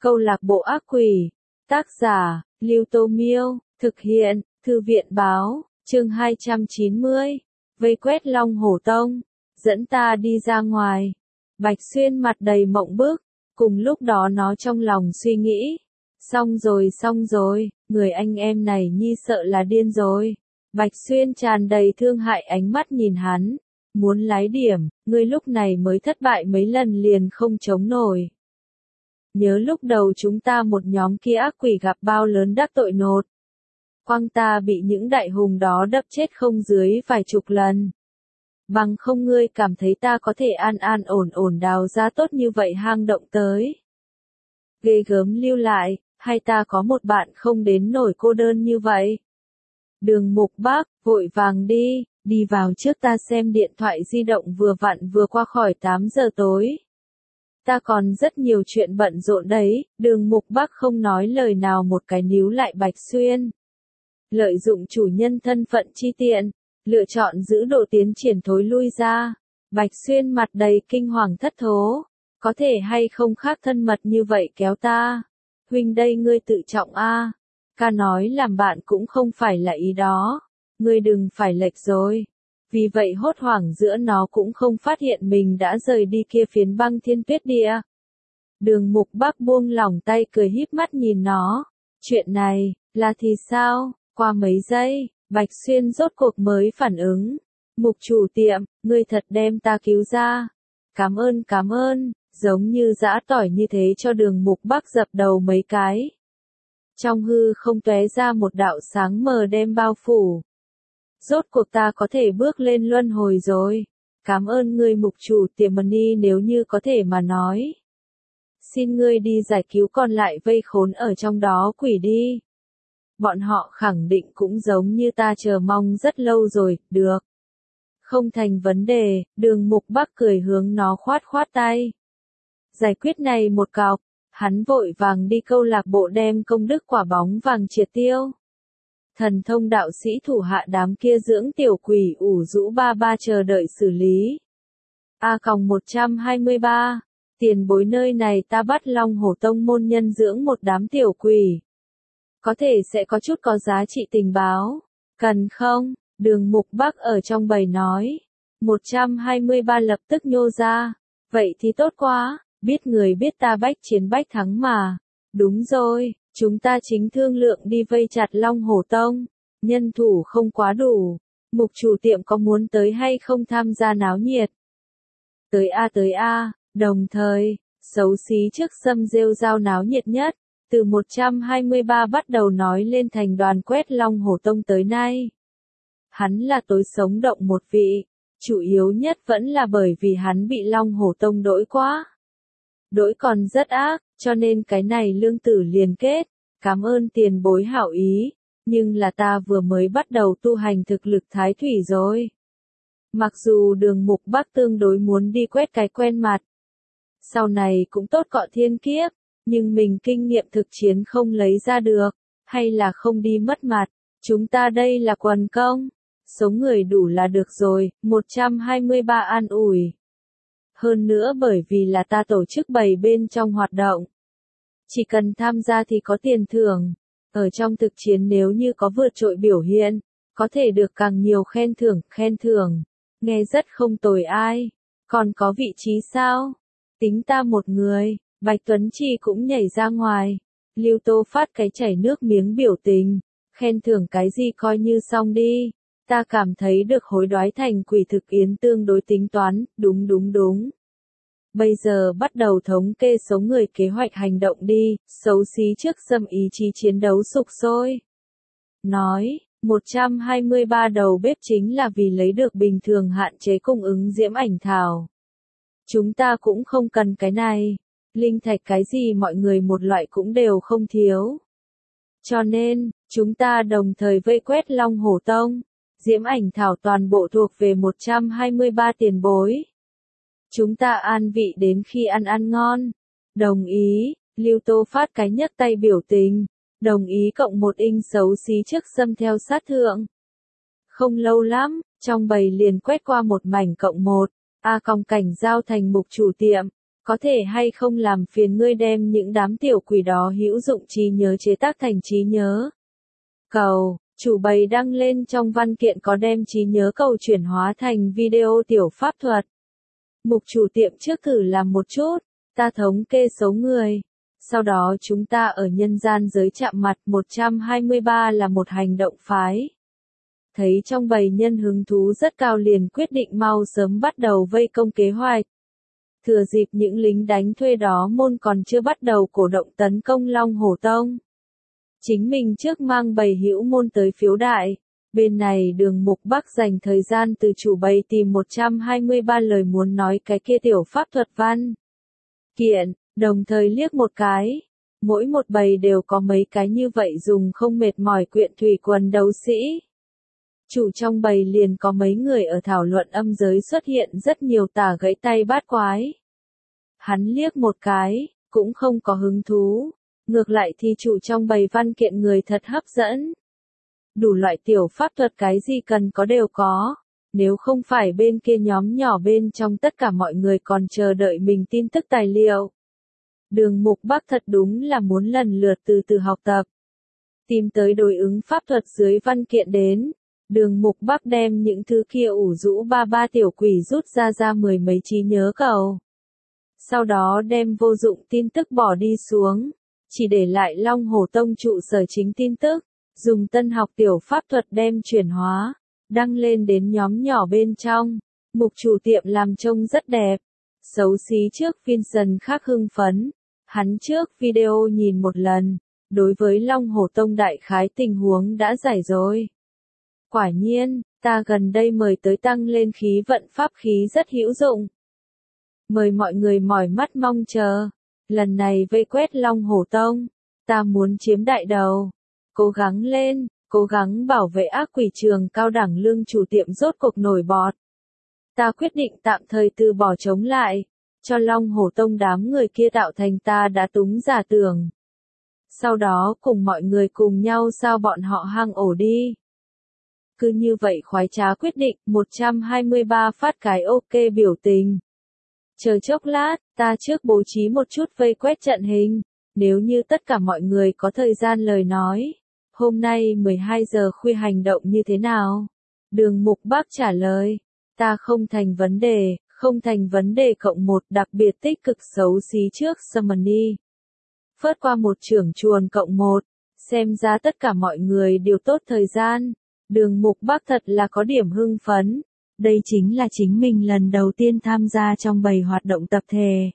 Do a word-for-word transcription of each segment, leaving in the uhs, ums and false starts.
Câu lạc bộ ác quỷ. Tác giả, Lưu Tô Miêu. Thực hiện, Thư viện báo. Chương hai trăm chín mươi. Vây quét Long Hổ Tông. Dẫn ta đi ra ngoài. Bạch Xuyên mặt đầy mộng bức. Cùng lúc đó nó trong lòng suy nghĩ. Xong rồi xong rồi, người anh em này nhi sợ là điên rồi. Bạch Xuyên tràn đầy thương hại ánh mắt nhìn hắn. Muốn lái điểm, ngươi lúc này mới thất bại mấy lần liền không chống nổi. Nhớ lúc đầu chúng ta một nhóm kia ác quỷ gặp bao lớn đắc tội nột. Quang ta bị những đại hùng đó đập chết không dưới vài chục lần. Bằng không ngươi cảm thấy ta có thể an an ổn ổn đào ra tốt như vậy hang động tới. Ghê gớm lưu lại, hay ta có một bạn không đến nổi cô đơn như vậy. Đường Mục Bác, vội vàng đi, đi vào trước ta xem điện thoại di động vừa vặn vừa qua khỏi tám giờ tối. Ta còn rất nhiều chuyện bận rộn đấy, Đường Mục Bác không nói lời nào một cái níu lại Bạch Xuyên. Lợi dụng chủ nhân thân phận chi tiện, lựa chọn giữ độ tiến triển thối lui ra. Bạch Xuyên mặt đầy kinh hoàng thất thố, có thể hay không khác thân mật như vậy kéo ta. Huynh đây ngươi tự trọng a. Ca nói làm bạn cũng không phải là ý đó, ngươi đừng phải lệch rồi. Vì vậy hốt hoảng giữa nó cũng không phát hiện mình đã rời đi kia phiến băng thiên tuyết địa. Đường Mục Bác buông lỏng tay cười híp mắt nhìn nó. Chuyện này, là thì sao? Qua mấy giây, Bạch Xuyên rốt cuộc mới phản ứng. Mục chủ tiệm, ngươi thật đem ta cứu ra. Cảm ơn cảm ơn, giống như giã tỏi như thế cho Đường Mục Bác dập đầu mấy cái. Trong hư không tóe ra một đạo sáng mờ đem bao phủ. Rốt cuộc ta có thể bước lên luân hồi rồi. Cảm ơn ngươi mục chủ tiệm Mani nếu như có thể mà nói. Xin ngươi đi giải cứu còn lại vây khốn ở trong đó quỷ đi. Bọn họ khẳng định cũng giống như ta chờ mong rất lâu rồi, được. Không thành vấn đề, Đường Mục Bác cười hướng nó khoát khoát tay. Giải quyết này một cọc, hắn vội vàng đi câu lạc bộ đem công đức quả bóng vàng triệt tiêu. Thần thông đạo sĩ thủ hạ đám kia dưỡng tiểu quỷ ủ rũ ba ba chờ đợi xử lý. A còng một trăm hai mươi ba. Tiền bối nơi này ta bắt Long Hổ Tông môn nhân dưỡng một đám tiểu quỷ. Có thể sẽ có chút có giá trị tình báo. Cần không? Đường Mục Bác ở trong bầy nói. một trăm hai mươi ba lập tức nhô ra. Vậy thì tốt quá, biết người biết ta bách chiến bách thắng mà. Đúng rồi, chúng ta chính thương lượng đi vây chặt Long Hổ Tông. Nhân thủ không quá đủ. Mục chủ tiệm có muốn tới hay không tham gia náo nhiệt? Tới a tới a, đồng thời, xấu xí trước sâm rêu rao náo nhiệt nhất. Từ một trăm hai mươi ba bắt đầu nói lên thành đoàn quét Long Hổ Tông tới nay. Hắn là tối sống động một vị, chủ yếu nhất vẫn là bởi vì hắn bị Long Hổ Tông đỗi quá. Đỗi còn rất ác, cho nên cái này lương tử liền kết. Cảm ơn tiền bối hảo ý, nhưng là ta vừa mới bắt đầu tu hành thực lực thái thủy rồi. Mặc dù Đường Mục Bác tương đối muốn đi quét cái quen mặt. Sau này cũng tốt cọ thiên kiếp. Nhưng mình kinh nghiệm thực chiến không lấy ra được, hay là không đi mất mặt, chúng ta đây là quần công, số người đủ là được rồi, một trăm hai mươi ba an ủi. Hơn nữa bởi vì là ta tổ chức bầy bên trong hoạt động, chỉ cần tham gia thì có tiền thưởng, ở trong thực chiến nếu như có vượt trội biểu hiện, có thể được càng nhiều khen thưởng, khen thưởng, nghe rất không tồi ai, còn có vị trí sao? Tính ta một người. Bạch Tuấn Chi cũng nhảy ra ngoài. Lưu Tô phát cái chảy nước miếng biểu tình. Khen thưởng cái gì coi như xong đi. Ta cảm thấy được hối đoái thành quỷ thực yến tương đối tính toán, đúng đúng đúng. Bây giờ bắt đầu thống kê số người kế hoạch hành động đi, xấu xí trước xâm ý chí chiến đấu sục sôi. Nói, một trăm hai mươi ba đầu bếp chính là vì lấy được bình thường hạn chế cung ứng diễm ảnh thảo. Chúng ta cũng không cần cái này. Linh thạch cái gì mọi người một loại cũng đều không thiếu. Cho nên, chúng ta đồng thời vây quét Long Hổ Tông. Diễm ảnh thảo toàn bộ thuộc về một trăm hai mươi ba tiền bối. Chúng ta an vị đến khi ăn ăn ngon. Đồng ý, Lưu Tô phát cái nhấc tay biểu tình. Đồng ý cộng một inch xấu xí trước xâm theo sát thượng. Không lâu lắm, trong bầy liền quét qua một mảnh cộng một. A còng cảnh giao thành mục chủ tiệm. có thể hay không làm phiền ngươi đem những đám tiểu quỷ đó hữu dụng trí nhớ chế tác thành trí nhớ cầu. Chủ bày đăng lên trong văn kiện có đem trí nhớ cầu chuyển hóa thành video tiểu pháp thuật. Mục chủ tiệm trước thử làm một chút, ta thống kê số người. Sau đó chúng ta ở nhân gian giới chạm mặt một trăm hai mươi ba là một hành động phái. Thấy trong bầy nhân hứng thú rất cao liền quyết định mau sớm bắt đầu vây công kế hoạch. Thừa dịp những lính đánh thuê đó môn còn chưa bắt đầu cổ động tấn công Long Hổ Tông. Chính mình trước mang bầy hữu môn tới phiếu đại. Bên này Đường Mục Bắc dành thời gian từ chủ bầy tìm một trăm hai mươi ba lời muốn nói cái kia tiểu pháp thuật văn kiện, đồng thời liếc một cái. Mỗi một bầy đều có mấy cái như vậy dùng không mệt mỏi quyện thủy quần đấu sĩ. Chủ trong bầy liền có mấy người ở thảo luận âm giới xuất hiện rất nhiều tà gãy tay bát quái. Hắn liếc một cái, cũng không có hứng thú. Ngược lại thì chủ trong bầy văn kiện người thật hấp dẫn. Đủ loại tiểu pháp thuật cái gì cần có đều có. Nếu không phải bên kia nhóm nhỏ bên trong tất cả mọi người còn chờ đợi mình tin tức tài liệu. Đường Mục Bắc thật đúng là muốn lần lượt từ từ học tập. Tìm tới đối ứng pháp thuật dưới văn kiện đến. Đường Mục Bắc đem những thứ kia ủ rũ ba ba tiểu quỷ rút ra ra mười mấy trí nhớ cầu. Sau đó đem vô dụng tin tức bỏ đi xuống. Chỉ để lại Long Hổ Tông trụ sở chính tin tức. Dùng tân học tiểu pháp thuật đem chuyển hóa. Đăng lên đến nhóm nhỏ bên trong. Mục chủ tiệm làm trông rất đẹp. Xấu xí trước Vincent khác hưng phấn. Hắn trước video nhìn một lần. Đối với Long Hổ Tông đại khái tình huống đã giải rồi. Quả nhiên, ta gần đây mời tới tăng lên khí vận pháp khí rất hữu dụng. Mời mọi người mỏi mắt mong chờ. Lần này vây quét Long Hổ Tông. Ta muốn chiếm đại đầu. Cố gắng lên, cố gắng bảo vệ ác quỷ trường cao đẳng lương chủ tiệm rốt cuộc nổi bọt. Ta quyết định tạm thời từ bỏ chống lại. Cho Long Hổ Tông đám người kia tạo thành ta đã túng giả tưởng. Sau đó cùng mọi người cùng nhau sao bọn họ hang ổ đi. Cứ như vậy khoái trá quyết định, một trăm hai mươi ba phát cái ok biểu tình. Chờ chốc lát, ta trước bố trí một chút vây quét trận hình. Nếu như tất cả mọi người có thời gian lời nói. Hôm nay mười hai giờ khuya hành động như thế nào? Đường Mục Bắc trả lời. Ta không thành vấn đề, không thành vấn đề cộng một đặc biệt tích cực xấu xí trước Summoning. Phớt qua một trưởng chuồn cộng một. Xem ra tất cả mọi người đều tốt thời gian. Đường Mục Bắc thật là có điểm hưng phấn. Đây chính là chính mình lần đầu tiên tham gia trong bầy hoạt động tập thể.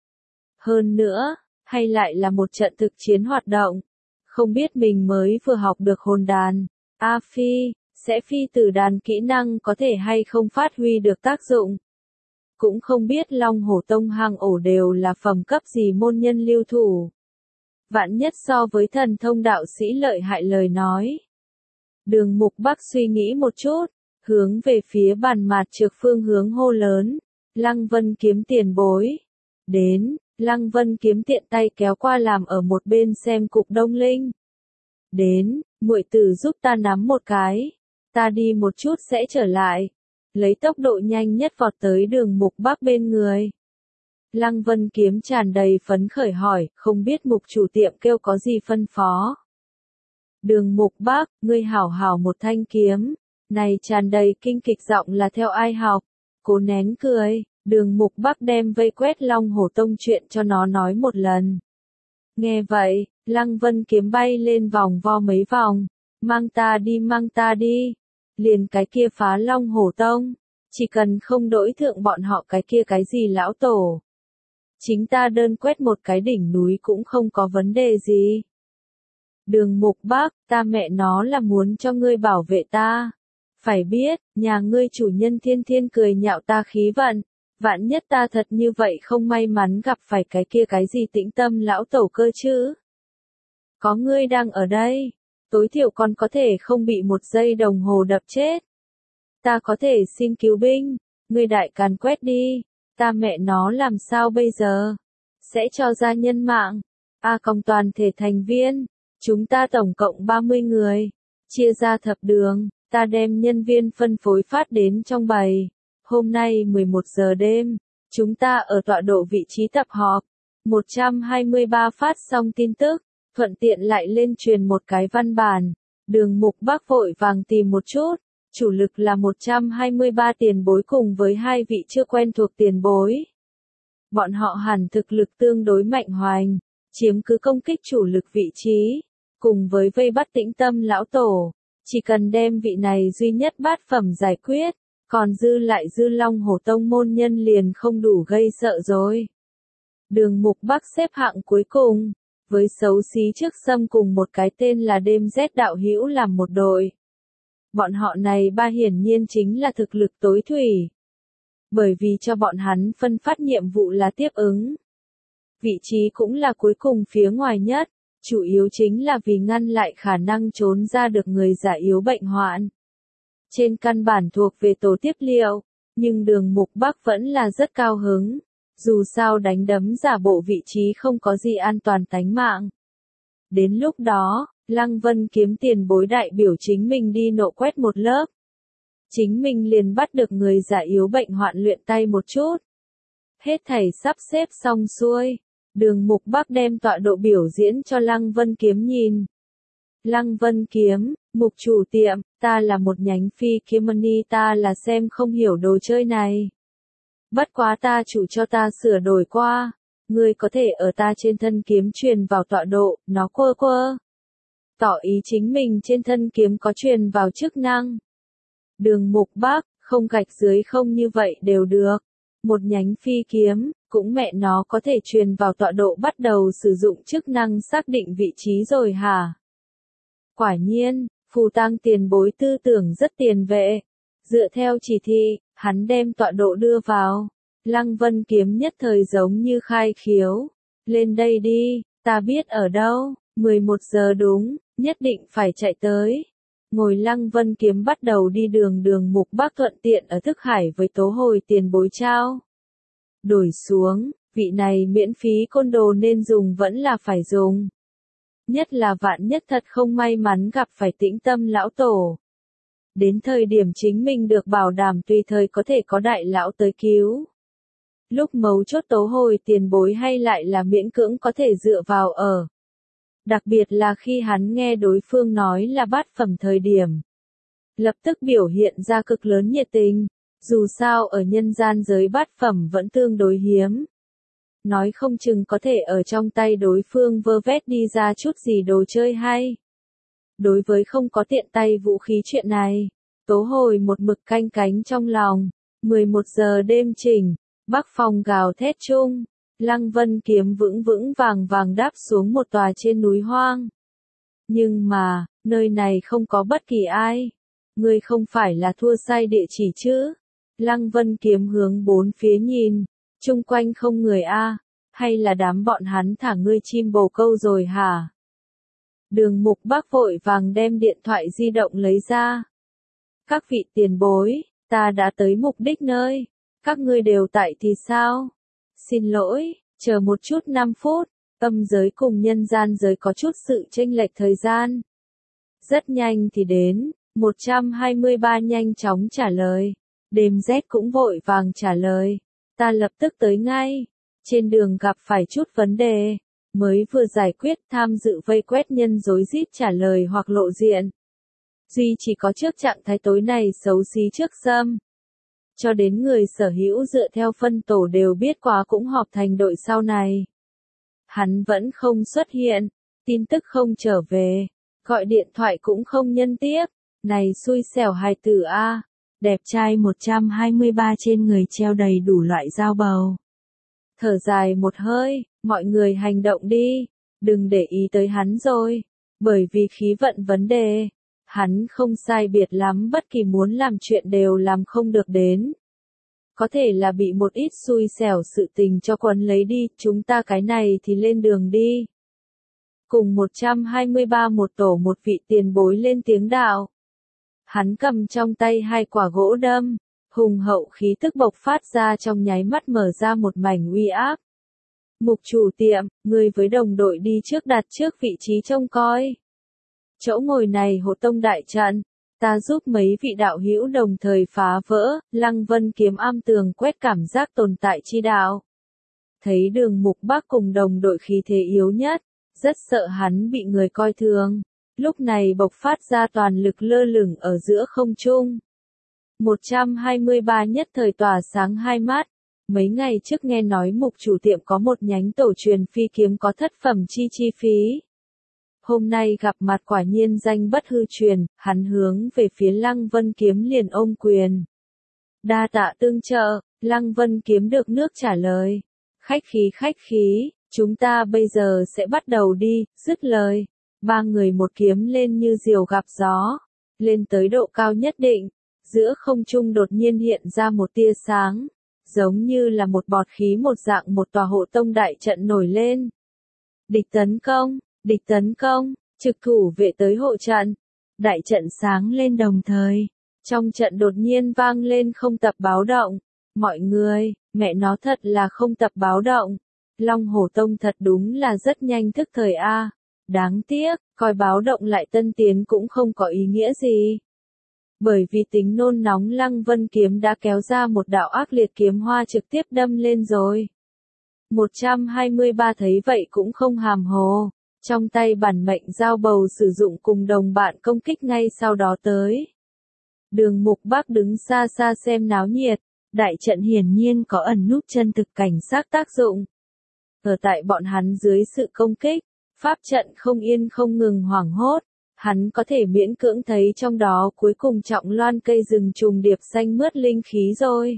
Hơn nữa, hay lại là một trận thực chiến hoạt động. Không biết mình mới vừa học được hồn đàn. A Phi, sẽ phi tử đàn kỹ năng có thể hay không phát huy được tác dụng. Cũng không biết Long Hổ Tông hang ổ đều là phẩm cấp gì môn nhân lưu thủ. Vạn nhất so với thần thông đạo sĩ lợi hại lời nói. Đường Mục Bắc suy nghĩ một chút, hướng về phía bàn mạt trược phương hướng hô lớn. Lăng Vân kiếm tiền bối. Đến, Lăng Vân kiếm tiện tay kéo qua làm ở một bên xem cục đông linh. Đến, muội tử giúp ta nắm một cái. Ta đi một chút sẽ trở lại. Lấy tốc độ nhanh nhất vọt tới Đường Mục Bắc bên người. Lăng Vân kiếm tràn đầy phấn khởi hỏi, không biết mục chủ tiệm kêu có gì phân phó. Đường Mục Bắc, ngươi hảo hảo một thanh kiếm. Này tràn đầy kinh kịch giọng là theo ai học. Cố nén cười, Đường Mục Bắc đem vây quét Long Hổ Tông chuyện cho nó nói một lần. Nghe vậy, Lăng Vân kiếm bay lên vòng vo mấy vòng. Mang ta đi mang ta đi. Liền cái kia phá Long Hổ Tông. Chỉ cần không đổi thượng bọn họ cái kia cái gì lão tổ. Chính ta đơn quét một cái đỉnh núi cũng không có vấn đề gì. Đường Mục Bắc, ta mẹ nó là muốn cho ngươi bảo vệ ta. Phải biết, nhà ngươi chủ nhân thiên thiên cười nhạo ta khí vận. Vạn nhất ta thật như vậy không may mắn gặp phải cái kia cái gì tĩnh tâm lão tổ cơ chứ. Có ngươi đang ở đây. Tối thiểu còn có thể không bị một giây đồng hồ đập chết. Ta có thể xin cứu binh. Ngươi đại càn quét đi. Ta mẹ nó làm sao bây giờ? Sẽ cho ra nhân mạng. A công toàn thể thành viên. Chúng ta tổng cộng ba mươi người. Chia ra thập đường. Ta đem nhân viên phân phối phát đến trong bầy. Hôm nay mười một giờ đêm. Chúng ta ở tọa độ vị trí tập họp. một trăm hai mươi ba phát xong tin tức, thuận tiện lại lên truyền một cái văn bản. Đường Mục Bắc vội vàng tìm một chút, chủ lực là một trăm hai mươi ba tiền bối cùng với hai vị chưa quen thuộc tiền bối. Bọn họ hẳn thực lực tương đối mạnh hoành, chiếm cứ công kích chủ lực vị trí, cùng với vây bắt Tĩnh Tâm lão tổ. Chỉ cần đem vị này duy nhất bát phẩm giải quyết, còn dư lại Dư Long Hổ Tông môn nhân liền không đủ gây sợ rồi. Đường Mục Bắc xếp hạng cuối cùng, với xấu xí trước sâm cùng một cái tên là Đêm Rét đạo hữu làm một đội. Bọn họ này ba hiển nhiên chính là thực lực tối thủy. Bởi vì cho bọn hắn phân phát nhiệm vụ là tiếp ứng. Vị trí cũng là cuối cùng phía ngoài nhất, chủ yếu chính là vì ngăn lại khả năng trốn ra được người già yếu bệnh hoạn. Trên căn bản thuộc về tổ tiếp liệu, nhưng Đường Mục Bắc vẫn là rất cao hứng. Dù sao đánh đấm giả bộ vị trí không có gì an toàn tánh mạng. Đến lúc đó, Lăng Vân Kiếm tiền bối đại biểu chính mình đi nộ quét một lớp. Chính mình liền bắt được người già yếu bệnh hoạn luyện tay một chút. Hết thảy sắp xếp xong xuôi, Đường Mục Bắc đem tọa độ biểu diễn cho Lăng Vân Kiếm nhìn. Lăng Vân Kiếm, Mục chủ tiệm, ta là một nhánh phi kiếm money, ta là xem không hiểu đồ chơi này. Bất quá ta chủ cho ta sửa đổi qua, ngươi có thể ở ta trên thân kiếm truyền vào tọa độ, nó quơ quơ. Tỏ ý chính mình trên thân kiếm có truyền vào chức năng. Đường Mục Bắc, không gạch dưới không như vậy đều được. Một nhánh phi kiếm, cũng mẹ nó có thể truyền vào tọa độ bắt đầu sử dụng chức năng xác định vị trí rồi hả? Quả nhiên, Phù Tang tiền bối tư tưởng rất tiền vệ. Dựa theo chỉ thị, hắn đem tọa độ đưa vào. Lăng Vân Kiếm nhất thời giống như khai khiếu. Lên đây đi, ta biết ở đâu, mười một giờ đúng, nhất định phải chạy tới. Ngồi Lăng Vân Kiếm bắt đầu đi đường Đường Mục Bắc thuận tiện ở thức hải với tố hồi tiền bối trao. Đổi xuống, vị này miễn phí côn đồ nên dùng vẫn là phải dùng. Nhất là vạn nhất thật không may mắn gặp phải Tĩnh Tâm lão tổ. Đến thời điểm chính mình được bảo đảm tùy thời có thể có đại lão tới cứu. Lúc mấu chốt tố hồi tiền bối hay lại là miễn cưỡng có thể dựa vào ở. Đặc biệt là khi hắn nghe đối phương nói là bát phẩm thời điểm. Lập tức biểu hiện ra cực lớn nhiệt tình, dù sao ở nhân gian giới bát phẩm vẫn tương đối hiếm. Nói không chừng có thể ở trong tay đối phương vơ vét đi ra chút gì đồ chơi hay. Đối với không có tiện tay vũ khí chuyện này, tố hồi một mực canh cánh trong lòng. mười một giờ đêm chỉnh, Bắc Phong gào thét chung, Lăng Vân Kiếm vững vững vàng vàng đáp xuống một tòa trên núi hoang. Nhưng mà, nơi này không có bất kỳ ai. Ngươi không phải là thua sai địa chỉ chứ? Lăng Vân Kiếm hướng bốn phía nhìn, chung quanh không người a, hay là đám bọn hắn thả ngươi chim bồ câu rồi hả? Đường Mục Bắc vội vàng đem điện thoại di động lấy ra. Các vị tiền bối, ta đã tới mục đích nơi. Các ngươi đều tại thì sao? Xin lỗi, chờ một chút năm phút, âm giới cùng nhân gian giới có chút sự chênh lệch thời gian. Rất nhanh thì đến, một trăm hai mươi ba nhanh chóng trả lời. Đêm rét cũng vội vàng trả lời. Ta lập tức tới ngay. Trên đường gặp phải chút vấn đề. Mới vừa giải quyết tham dự vây quét nhân rối rít trả lời hoặc lộ diện. Duy chỉ có trước trạng thái tối này xấu xí trước sâm. Cho đến người sở hữu dựa theo phân tổ đều biết quá cũng họp thành đội sau này. Hắn vẫn không xuất hiện, tin tức không trở về, gọi điện thoại cũng không nhân tiếp. Này xui xẻo hài tử a, đẹp trai một trăm hai mươi ba trên người treo đầy đủ loại dao bầu. Thở dài một hơi, mọi người hành động đi, đừng để ý tới hắn rồi, bởi vì khí vận vấn đề. Hắn không sai biệt lắm, bất kỳ muốn làm chuyện đều làm không được đến. Có thể là bị một ít xui xẻo sự tình cho quấn lấy đi, chúng ta cái này thì lên đường đi. Cùng một trăm hai mươi ba một tổ một vị tiền bối lên tiếng đạo. Hắn cầm trong tay hai quả gỗ đâm, hùng hậu khí tức bộc phát ra trong nháy mắt mở ra một mảnh uy áp. Mục chủ tiệm, người với đồng đội đi trước đặt trước vị trí trông coi. Chỗ ngồi này hộ tông đại trận, Ta giúp mấy vị đạo hữu đồng thời phá vỡ, Lăng Vân kiếm am tường quét cảm giác tồn tại chi đạo. Thấy Đường Mục Bắc cùng đồng đội khí thế yếu nhất, rất sợ hắn bị người coi thường. Lúc này bộc phát ra toàn lực lơ lửng ở giữa không trung. một trăm hai mươi ba nhất thời tỏa sáng hai mắt. Mấy ngày trước nghe nói mục chủ tiệm có một nhánh tổ truyền phi kiếm có thất phẩm chi chi phí. Hôm nay gặp mặt quả nhiên danh bất hư truyền, hắn hướng về phía Lăng Vân kiếm liền ôm quyền. Đa tạ tương trợ, Lăng Vân kiếm được nước trả lời. Khách khí khách khí, chúng ta bây giờ sẽ bắt đầu đi, dứt lời. Ba người một kiếm lên như diều gặp gió, lên tới độ cao nhất định, giữa không trung đột nhiên hiện ra một tia sáng, giống như là một bọt khí một dạng một tòa hộ tông đại trận nổi lên. Địch tấn công, địch tấn công, trực thủ vệ tới hộ trận, đại trận sáng lên đồng thời, trong trận đột nhiên vang lên không tập báo động, mọi người, mẹ nó thật là không tập báo động, Long Hổ Tông thật đúng là rất nhanh thức thời a. Đáng tiếc, coi báo động lại tân tiến cũng không có ý nghĩa gì. Bởi vì tính nôn nóng Lăng Vân kiếm đã kéo ra một đạo ác liệt kiếm hoa trực tiếp đâm lên rồi. một trăm hai mươi ba thấy vậy cũng không hàm hồ, trong tay bản mệnh giao bầu sử dụng cùng đồng bạn công kích ngay sau đó tới. Đường Mục Bắc đứng xa xa xem náo nhiệt, đại trận hiển nhiên có ẩn núp chân thực cảnh sát tác dụng. Ở tại bọn hắn dưới sự công kích, pháp trận không yên không ngừng hoảng hốt, hắn có thể miễn cưỡng thấy trong đó cuối cùng trọng loan cây rừng trùng điệp xanh mướt linh khí rồi.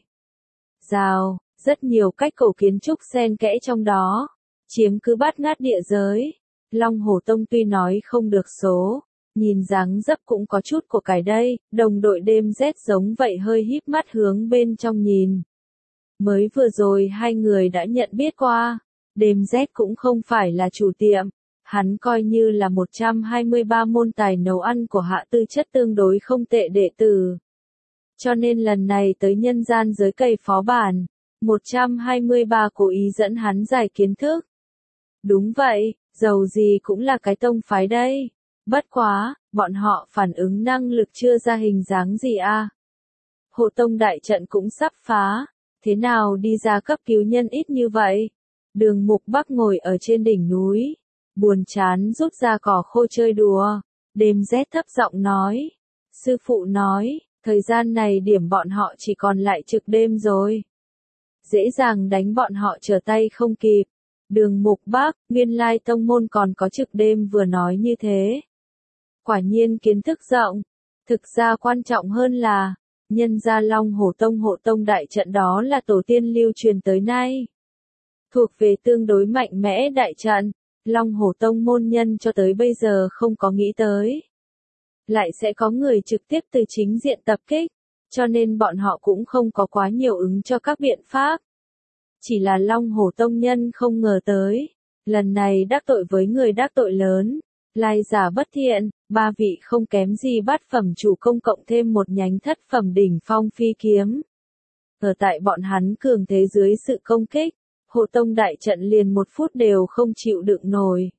Rào, rất nhiều cách cổ kiến trúc xen kẽ trong đó, chiếm cứ bát ngát địa giới. Long Hổ Tông tuy nói không được số, nhìn dáng dấp cũng có chút của cải đây, đồng đội đêm rét giống vậy hơi híp mắt hướng bên trong nhìn. Mới vừa rồi hai người đã nhận biết qua, đêm rét cũng không phải là chủ tiệm. Hắn coi như là một trăm hai mươi ba môn tài nấu ăn của hạ tư chất tương đối không tệ đệ tử. Cho nên lần này tới nhân gian giới cày phó bản, một trăm hai mươi ba cố ý dẫn hắn giải kiến thức. Đúng vậy, dầu gì cũng là cái tông phái đây. Bất quá, bọn họ phản ứng năng lực chưa ra hình dáng gì à. Hộ tông đại trận cũng sắp phá, thế nào đi ra cấp cứu nhân ít như vậy? Đường Mục Bắc ngồi ở trên đỉnh núi. Buồn chán rút ra cỏ khô chơi đùa, đêm rét thấp giọng nói. Sư phụ nói, thời gian này điểm bọn họ chỉ còn lại trực đêm rồi. Dễ dàng đánh bọn họ trở tay không kịp. Đường Mục Bắc, nguyên lai tông môn còn có trực đêm vừa nói như thế. Quả nhiên kiến thức rộng. Thực ra quan trọng hơn là, nhân gia Long Hổ Tông hộ tông đại trận đó là tổ tiên lưu truyền tới nay. Thuộc về tương đối mạnh mẽ đại trận. Long Hổ Tông môn nhân cho tới bây giờ không có nghĩ tới. Lại sẽ có người trực tiếp từ chính diện tập kích, cho nên bọn họ cũng không có quá nhiều ứng cho các biện pháp. Chỉ là Long Hổ Tông nhân không ngờ tới, lần này đắc tội với người đắc tội lớn, lai giả bất thiện, ba vị không kém gì bát phẩm chủ công cộng thêm một nhánh thất phẩm đỉnh phong phi kiếm. Ở tại bọn hắn cường thế dưới sự công kích, Hộ Tông đại trận liền một phút đều không chịu đựng nổi.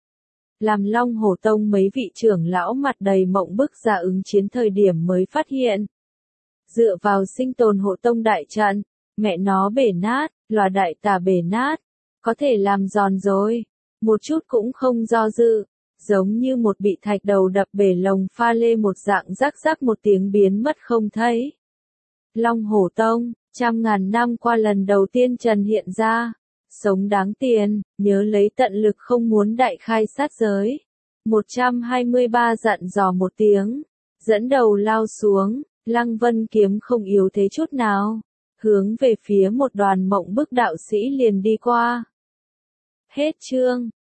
Làm Long Hổ Tông mấy vị trưởng lão mặt đầy mộng bức ra ứng chiến thời điểm mới phát hiện. Dựa vào sinh tồn Hộ Tông đại trận, mẹ nó bể nát, lòa đại tà bể nát, có thể làm giòn rồi, một chút cũng không do dự, giống như một bị thạch đầu đập bể lồng pha lê một dạng rắc rắc một tiếng biến mất không thấy. Long Hổ Tông, trăm ngàn năm qua lần đầu tiên trần hiện ra, sống đáng tiền, nhớ lấy tận lực không muốn đại khai sát giới. một trăm hai mươi ba dặn dò một tiếng, dẫn đầu lao xuống, Lăng Vân kiếm không yếu thế chút nào, hướng về phía một đoàn mộng bức đạo sĩ liền đi qua. Hết chương.